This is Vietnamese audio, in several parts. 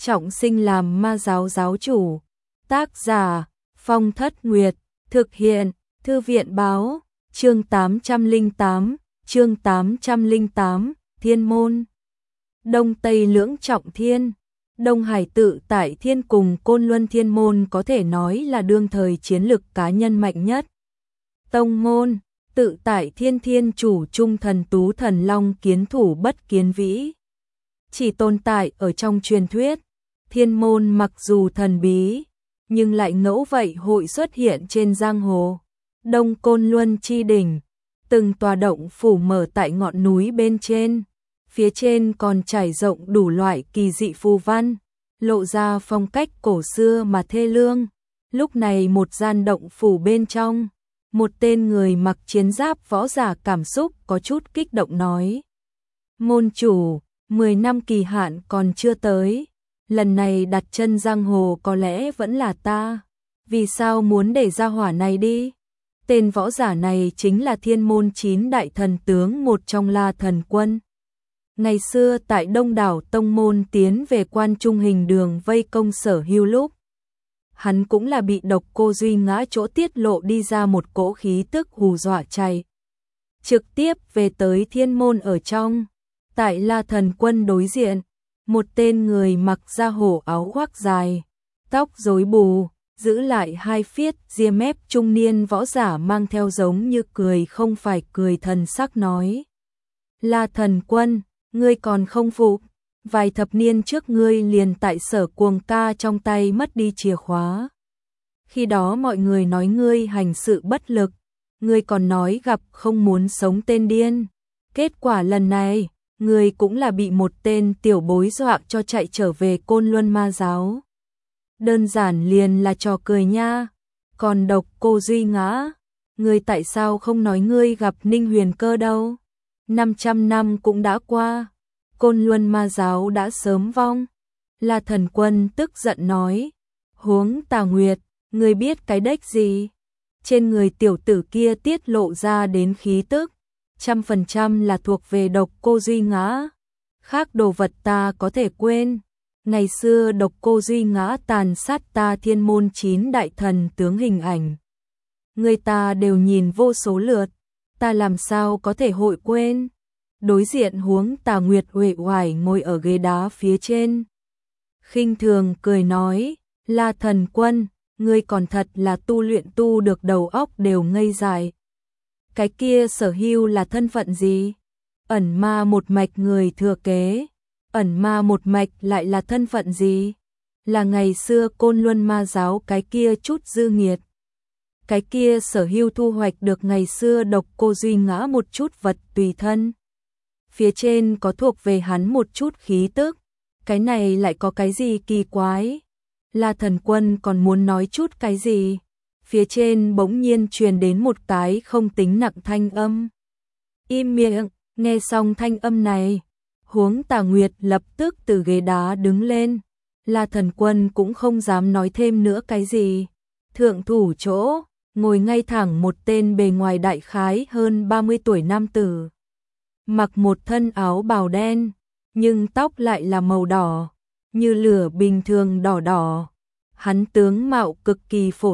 trọng sinh làm ma giáo giáo chủ. Tác giả Phong Thất Nguyệt, thực hiện Thư viện báo, chương 808, Thiên môn. Đông Tây lưỡng trọng thiên. Đông Hải tự tại thiên cùng Côn Luân Thiên môn có thể nói là đương thời chiến lực cá nhân mạnh nhất. Tông môn, tự tại thiên thiên chủ trung thần tú thần long kiến thủ bất kiến vĩ. Chỉ tồn tại ở trong truyền thuyết, thiên môn mặc dù thần bí, nhưng lại ngẫu vậy hội xuất hiện trên giang hồ. Đông Côn Luân chi đỉnh, từng tòa động phủ mở tại ngọn núi bên trên, phía trên còn trải rộng đủ loại kỳ dị phù văn, lộ ra phong cách cổ xưa mà thê lương. Lúc này một gian động phủ bên trong, một tên người mặc chiến giáp võ giả cảm xúc có chút kích động nói: "Môn chủ, 10 năm kỳ hạn còn chưa tới, lần này đặt chân giang hồ có lẽ vẫn là ta, vì sao muốn để ra hỏa này đi?" Tên võ giả này chính là Thiên môn 9 đại thần tướng một trong La Thần Quân. Ngày xưa tại Đông đảo tông môn tiến về Quan Trung Hình Đường vây công Sở Hưu lúc, hắn cũng là bị Độc Cô Duy Ngã chỗ tiết lộ đi ra một cỗ khí tức hù dọa chạy trực tiếp về tới thiên môn ở trong. Tại La Thần Quân đối diện, một tên người mặc da hổ áo khoác dài, tóc rối bù, giữ lại hai phiết ria mép trung niên võ giả mang theo giống như cười không phải cười thần sắc nói: "La Thần Quân, ngươi còn không phục, vài thập niên trước ngươi liền tại Sở Cuồng Ca trong tay mất đi chìa khóa. Khi đó mọi người nói ngươi hành sự bất lực, ngươi còn nói gặp không muốn sống tên điên. Kết quả lần này, ngươi cũng là bị một tên tiểu bối dọa cho chạy trở về Côn Luân Ma giáo. Đơn giản liền là trò cười nha. Còn Độc Cô Duy Ngã, ngươi tại sao không nói ngươi gặp Ninh Huyền Cơ đâu? 500 năm cũng đã qua, Côn Luân Ma giáo đã sớm vong." La Thần Quân tức giận nói: "Huống Tà Nguyệt, ngươi biết cái đếch gì?" Trên người tiểu tử kia tiết lộ ra đến khí tức, 100% là thuộc về Độc Cô Duy Ngã. Khác đồ vật ta có thể quên. Ngày xưa Độc Cô Duy Ngã tàn sát ta Thiên môn 9 đại thần tướng hình ảnh, người ta đều nhìn vô số lượt, ta làm sao có thể hội quên. Đối diện Huống Tà Nguyệt uể oải ngồi ở ghế đá phía trên, khinh thường cười nói: "La Thần Quân, ngươi còn thật là tu luyện tu được đầu óc đều ngây dại. Cái kia Sở Hưu là thân phận gì? Ẩn ma một mạch người thừa kế. Ẩn ma một mạch lại là thân phận gì? Là ngày xưa Côn Luân Ma giáo cái kia chút dư nghiệt. Cái kia Sở Hưu thu hoạch được ngày xưa Độc Cô Duy Ngã một chút vật tùy thân. Phía trên có thuộc về hắn một chút khí tức. Cái này lại có cái gì kỳ quái?" La Thần Quân còn muốn nói chút cái gì, phía trên bỗng nhiên truyền đến một cái không tính nặng thanh âm: "Im miệng." Nghe xong thanh âm này, Huống Tà Nguyệt lập tức từ ghế đá đứng lên. La Thần Quân cũng không dám nói thêm nữa cái gì. Thượng thủ chỗ, ngồi ngay thẳng một tên bề ngoài đại khái hơn 30 tuổi nam tử. Mặc một thân áo bào đen, nhưng tóc lại là màu đỏ, như lửa bình thường đỏ đỏ. Hắn tướng mạo cực kỳ phổ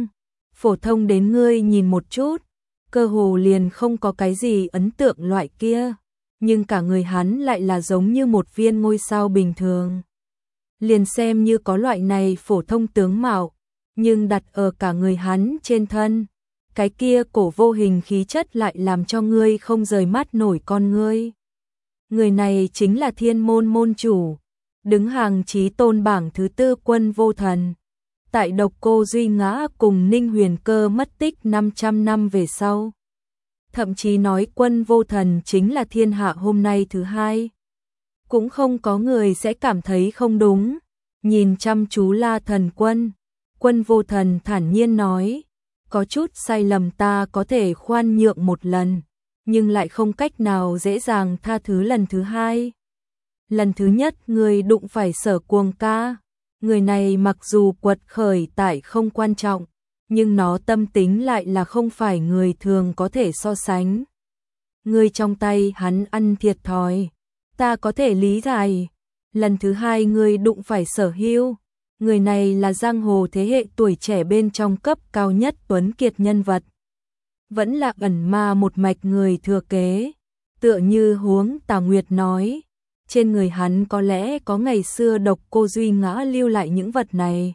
thông đến ngươi nhìn một chút, cơ hồ liền không có cái gì ấn tượng loại kia, nhưng cả người hắn lại là giống như một viên ngôi sao bình thường. Liền xem như có loại này phổ thông tướng mạo, nhưng đặt ở cả người hắn trên thân, cái kia cổ vô hình khí chất lại làm cho ngươi không rời mắt nổi con ngươi. Người này chính là Thiên môn môn chủ, đứng hàng chí tôn bảng thứ 4 Quân Vô Thần. Tại Độc Cô Duy Ngã cùng Ninh Huyền Cơ mất tích 500 năm về sau, thậm chí nói Quân Vô Thần chính là thiên hạ hôm nay thứ 2. Cũng không có người sẽ cảm thấy không đúng. Nhìn chăm chú La Thần Quân, Quân Vô Thần thản nhiên nói: "Có chút sai lầm ta có thể khoan nhượng một lần, nhưng lại không cách nào dễ dàng tha thứ lần thứ 2. Lần thứ nhất người đụng phải Sở Cuồng Ca, người này mặc dù quật khởi tại không quan trọng, nhưng nó tâm tính lại là không phải người thường có thể so sánh. Người trong tay hắn ăn thiệt thòi, ta có thể lý giải." lần thứ hai ngươi đụng phải Sở Hưu. Người này là giang hồ thế hệ tuổi trẻ bên trong cấp cao nhất tuấn kiệt nhân vật. Vẫn là ẩn ma một mạch người thừa kế. Tựa như Huống Tà Nguyệt nói, trên người hắn có lẽ có ngày xưa Độc Cô Duy Ngã lưu lại những vật này.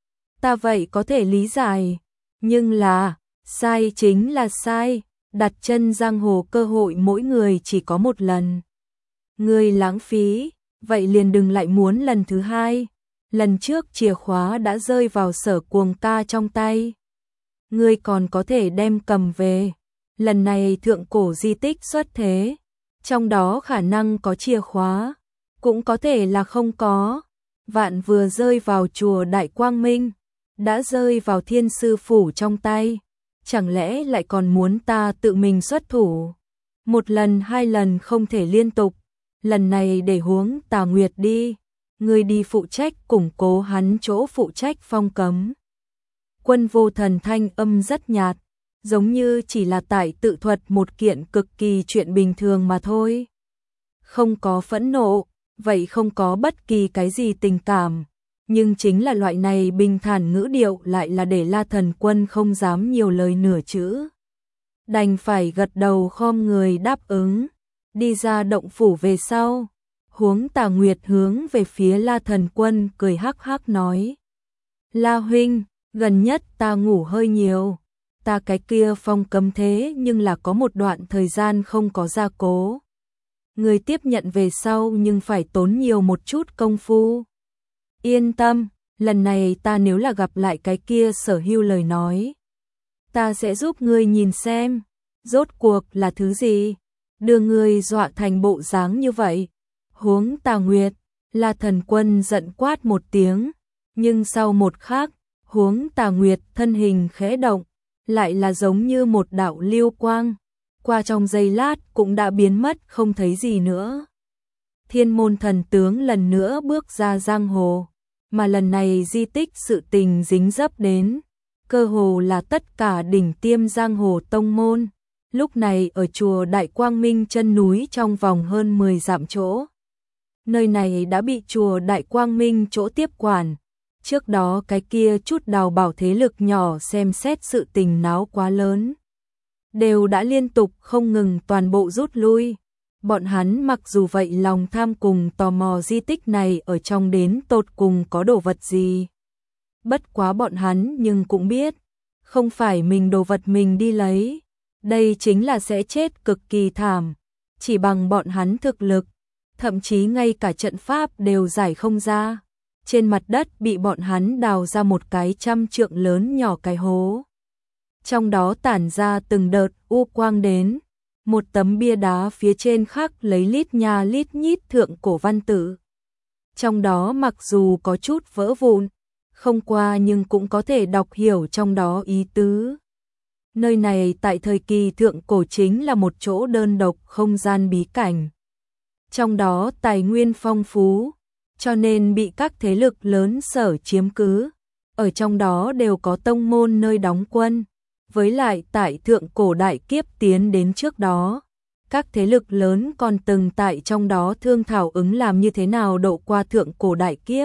Ta vậy có thể lý giải, nhưng là, sai chính là sai, đặt chân giang hồ cơ hội mỗi người chỉ có một lần. Ngươi lãng phí, vậy liền đừng lại muốn lần thứ hai. Lần trước chìa khóa đã rơi vào Sở Cuồng ca trong tay. Ngươi còn có thể đem cầm về. Lần này thượng cổ di tích xuất thế, trong đó khả năng có chìa khóa, cũng có thể là không có. Vạn vừa rơi vào chùa Đại Quang Minh, đã rơi vào Thiên Sư Phủ trong tay, chẳng lẽ lại còn muốn ta tự mình xuất thủ? Một lần hai lần không thể liên tục, lần này để Huống Tà Nguyệt đi, ngươi đi phụ trách củng cố hắn chỗ phụ trách phong cấm. Quân Vô Thần thanh âm rất nhạt, giống như chỉ là tại tự thuật một kiện cực kỳ chuyện bình thường mà thôi. Không có phẫn nộ, vậy không có bất kỳ cái gì tình cảm, nhưng chính là loại này bình thản ngữ điệu lại là để La Thần Quân không dám nhiều lời nửa chữ. Đành phải gật đầu khom người đáp ứng, đi ra động phủ về sau. Huống Tà Nguyệt hướng về phía La Thần Quân cười hắc hắc nói: La huynh, gần nhất ta ngủ hơi nhiều, ta cái kia phong cấm thế nhưng là có một đoạn thời gian không có gia cố. Người tiếp nhận về sau nhưng phải tốn nhiều một chút công phu. Yên tâm, lần này ta nếu là gặp lại cái kia Sở Hưu lời nói, ta sẽ giúp ngươi nhìn xem, rốt cuộc là thứ gì, đưa ngươi dọa thành bộ dáng như vậy. Huống Tà Nguyệt, La Thần Quân giận quát một tiếng, nhưng sau một khắc, Huống Tà Nguyệt thân hình khẽ động, lại là giống như một đạo lưu quang, qua trong giây lát cũng đã biến mất không thấy gì nữa. Thiên Môn thần tướng lần nữa bước ra giang hồ, mà lần này di tích sự tình dính dấp đến, cơ hồ là tất cả đỉnh tiêm giang hồ tông môn, lúc này ở chùa Đại Quang Minh chân núi trong vòng hơn 10 dặm chỗ. Nơi này đã bị chùa Đại Quang Minh chỗ tiếp quản. Trước đó cái kia chút đào bảo thế lực nhỏ xem xét sự tình náo quá lớn, đều đã liên tục không ngừng toàn bộ rút lui. Bọn hắn mặc dù vậy lòng tham cùng tò mò di tích này ở trong đến tột cùng có đồ vật gì. Bất quá bọn hắn nhưng cũng biết, không phải mình đồ vật mình đi lấy, đây chính là sẽ chết cực kỳ thảm. Chỉ bằng bọn hắn thực lực, thậm chí ngay cả trận pháp đều giải không ra. Trên mặt đất bị bọn hắn đào ra một cái 100 trượng lớn nhỏ cái hố. Trong đó tản ra từng đợt u quang đến, một tấm bia đá phía trên khắc lấy lít nha lít nhít thượng cổ văn tự. Trong đó mặc dù có chút vỡ vụn, không qua nhưng cũng có thể đọc hiểu trong đó ý tứ. Nơi này tại thời kỳ thượng cổ chính là một chỗ đơn độc không gian bí cảnh. Trong đó tài nguyên phong phú, cho nên bị các thế lực lớn sở chiếm cứ. Ở trong đó đều có tông môn nơi đóng quân. Với lại tại thượng cổ đại kiếp tiến đến trước đó, các thế lực lớn còn từng tại trong đó thương thảo ứng làm như thế nào độ qua thượng cổ đại kiếp.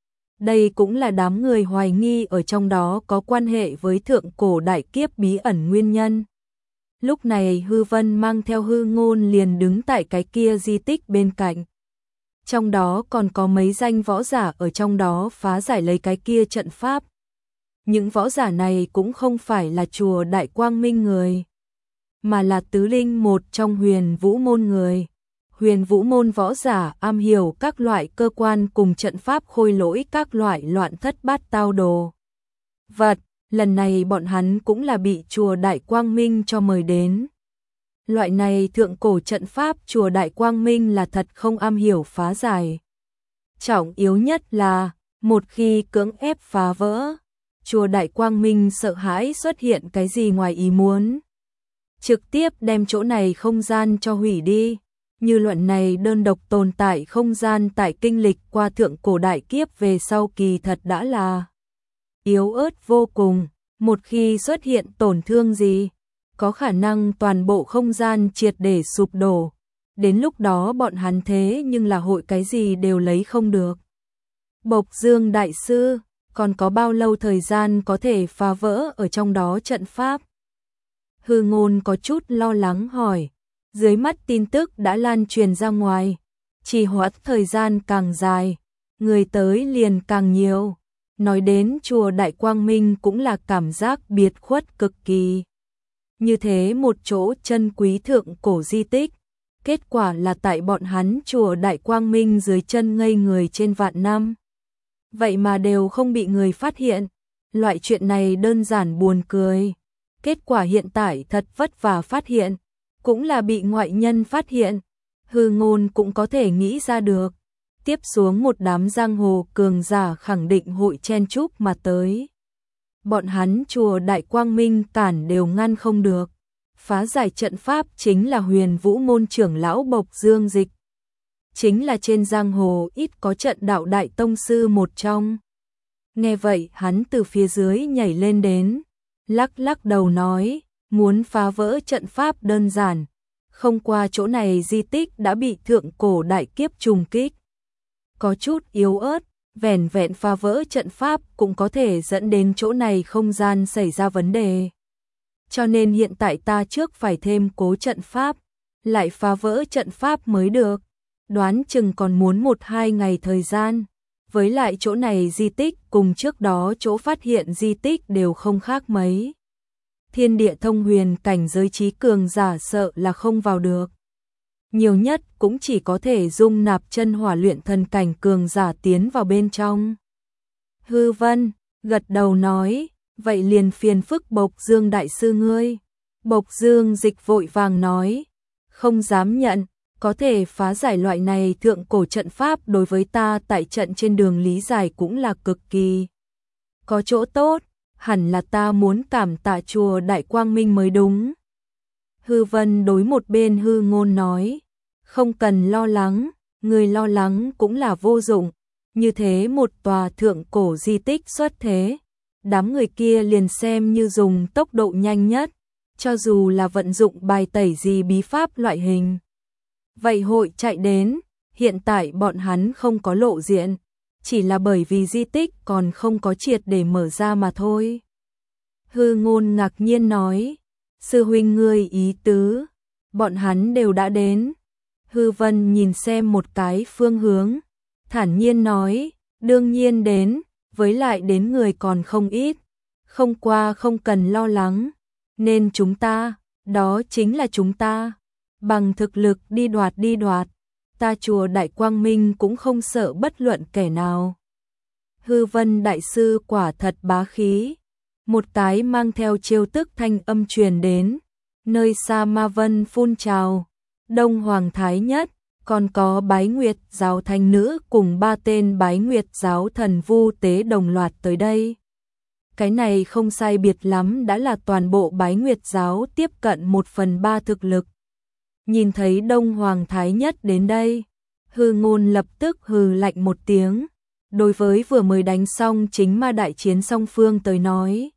Đây cũng là đám người hoài nghi ở trong đó có quan hệ với thượng cổ đại kiếp bí ẩn nguyên nhân. Lúc này Hư Vân mang theo Hư Ngôn liền đứng tại cái kia di tích bên cạnh. Trong đó còn có mấy danh võ giả ở trong đó phá giải lấy cái kia trận pháp. Những võ giả này cũng không phải là chùa Đại Quang Minh người, mà là tứ linh một trong Huyền Vũ môn người. Huyền Vũ môn võ giả am hiểu các loại cơ quan cùng trận pháp khôi lỗi các loại loạn thất bát tao đồ vật. Lần này bọn hắn cũng là bị chùa Đại Quang Minh cho mời đến. Loại này thượng cổ trận pháp chùa Đại Quang Minh là thật không am hiểu phá giải. Trọng yếu nhất là, một khi cưỡng ép phá vỡ, chùa Đại Quang Minh sợ hãi xuất hiện cái gì ngoài ý muốn. Trực tiếp đem chỗ này không gian cho hủy đi. Như luận này đơn độc tồn tại không gian tại kinh lịch qua thượng cổ đại kiếp về sau kỳ thật đã là yếu ớt vô cùng. Một khi xuất hiện tổn thương gì, có khả năng toàn bộ không gian triệt để sụp đổ. đến lúc đó bọn hắn thế nhưng là hội cái gì đều lấy không được. Bộc Dương đại sư, còn có bao lâu thời gian có thể phá vỡ ở trong đó trận pháp? Hư Ngôn có chút lo lắng hỏi, dưới mắt tin tức đã lan truyền ra ngoài, trì hoãn thời gian càng dài, người tới liền càng nhiều. Nói đến chùa Đại Quang Minh cũng là cảm giác biệt khuất cực kỳ. Như thế một chỗ chân quý thượng cổ di tích, kết quả là tại bọn hắn chùa Đại Quang Minh dưới chân ngây người trên vạn năm. Vậy mà đều không bị người phát hiện, loại chuyện này đơn giản buồn cười. Kết quả hiện tại thật vất vả phát hiện, cũng là bị ngoại nhân phát hiện. Hư Ngôn cũng có thể nghĩ ra được. Tiếp xuống một đám giang hồ cường giả khẳng định hội chen chúc mà tới. Bọn hắn chùa Đại Quang Minh cản đều ngăn không được. Phá giải trận pháp chính là Huyền Vũ môn trưởng lão Bộc Dương Dịch. Chính là trên giang hồ ít có trận đạo đại tông sư một trong. Nghe vậy hắn từ phía dưới nhảy lên đến, lắc lắc đầu nói, muốn phá vỡ trận pháp đơn giản. Không qua chỗ này di tích đã bị thượng cổ đại kiếp trùng kích. Có chút yếu ớt, vẻn vẹn phá vỡ trận pháp cũng có thể dẫn đến chỗ này không gian xảy ra vấn đề. Cho nên hiện tại ta trước phải thêm cố trận pháp, lại phá vỡ trận pháp mới được. Đoán chừng còn muốn 1-2 ngày thời gian. Với lại chỗ này di tích cùng trước đó chỗ phát hiện di tích đều không khác mấy. Thiên địa thông huyền cảnh giới trí cường giả sợ là không vào được. Nhiều nhất cũng chỉ có thể dung nạp chân hỏa luyện thần cảnh cường giả tiến vào bên trong. Hư Vân gật đầu nói, vậy liền phiền phức Bộc Dương đại sư ngươi. Bộc Dương Dịch vội vàng nói, không dám nhận, có thể phá giải loại này thượng cổ trận pháp đối với ta tại trận trên đường lý giải cũng là cực kỳ có chỗ tốt, hẳn là ta muốn cảm tạ chùa Đại Quang Minh mới đúng. Hư Vân đối một bên Hư Ngôn nói, không cần lo lắng, người lo lắng cũng là vô dụng, như thế một tòa thượng cổ di tích xuất thế, đám người kia liền xem như dùng tốc độ nhanh nhất, cho dù là vận dụng bài tẩy gì bí pháp loại hình. Vậy hội chạy đến, hiện tại bọn hắn không có lộ diện, chỉ là bởi vì di tích còn không có triệt để mở ra mà thôi. Hư Ngôn ngạc nhiên nói, sư huynh ngươi ý tứ, bọn hắn đều đã đến. Hư Vân nhìn xem một cái phương hướng, thản nhiên nói, đương nhiên đến, với lại đến người còn không ít, không qua không cần lo lắng, nên chúng ta, đó chính là chúng ta, bằng thực lực đi đoạt, ta chùa Đại Quang Minh cũng không sợ bất luận kẻ nào. Hư Vân đại sư quả thật bá khí, một cái mang theo chiêu tức thanh âm truyền đến, nơi xa ma vân phun trào, Đông Hoàng Thái Nhất, còn có Bái Nguyệt giáo thanh nữ cùng 3 tên Bái Nguyệt giáo thần vu tế đồng loạt tới đây. Cái này không sai biệt lắm đã là toàn bộ Bái Nguyệt giáo tiếp cận 1/3 thực lực. Nhìn thấy Đông Hoàng Thái Nhất đến đây, Hư Ngôn lập tức hừ lạnh một tiếng, đối với vừa mới đánh xong chính ma đại chiến song phương tới nói.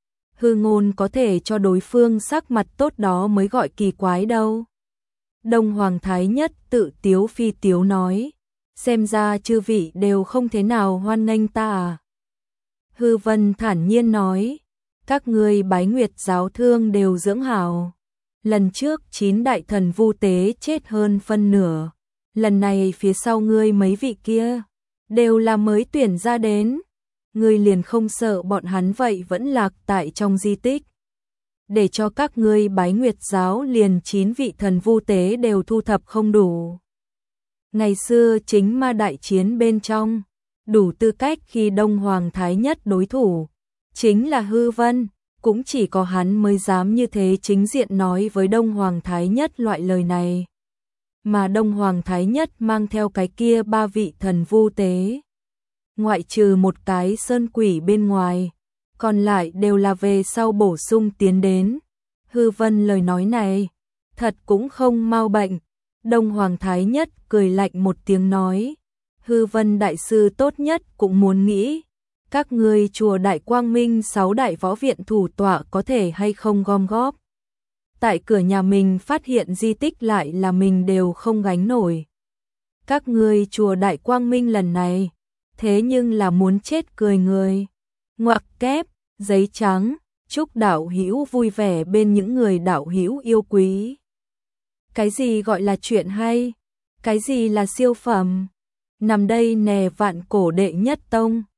Hư Ngôn có thể cho đối phương sắc mặt tốt đó mới gọi kỳ quái đâu. Đông Hoàng Thái Nhất tự tiếu phi tiếu nói, xem ra chư vị đều không thế nào hoan nghênh ta à. Hư Vân thản nhiên nói, các ngươi Bái Nguyệt giáo thương đều dưỡng hảo. Lần trước 9 đại thần vu tế chết hơn phân nửa, lần này phía sau ngươi mấy vị kia đều là mới tuyển ra đến, ngươi liền không sợ bọn hắn vậy vẫn lạc tại trong di tích. Để cho các ngươi Bái Nguyệt giáo liền 9 vị thần vu tế đều thu thập không đủ. Ngày xưa chính ma đại chiến bên trong, đủ tư cách khi Đông Hoàng Thái Nhất đối thủ, chính là Hư Vân, cũng chỉ có hắn mới dám như thế chính diện nói với Đông Hoàng Thái Nhất loại lời này. Mà Đông Hoàng Thái Nhất mang theo cái kia 3 vị thần vu tế. Ngoại trừ một cái sơn quỷ bên ngoài, còn lại đều là về sau bổ sung tiến đến. Hư Vân lời nói này, thật cũng không mau bệnh. Đông Hoàng Thái Nhất cười lạnh một tiếng nói, Hư Vân đại sư tốt nhất cũng muốn nghĩ, các ngươi chùa Đại Quang Minh 6 đại võ viện thủ tọa có thể hay không gom góp tại cửa nhà mình phát hiện di tích lại là mình đều không gánh nổi. Các ngươi chùa Đại Quang Minh lần này, thế nhưng là muốn chết cười người. Ngoặc kép, giấy trắng, chúc đạo hữu vui vẻ bên những người đạo hữu yêu quý. Cái gì gọi là chuyện hay? Cái gì là siêu phẩm? Nằm đây nè vạn cổ đệ nhất tông.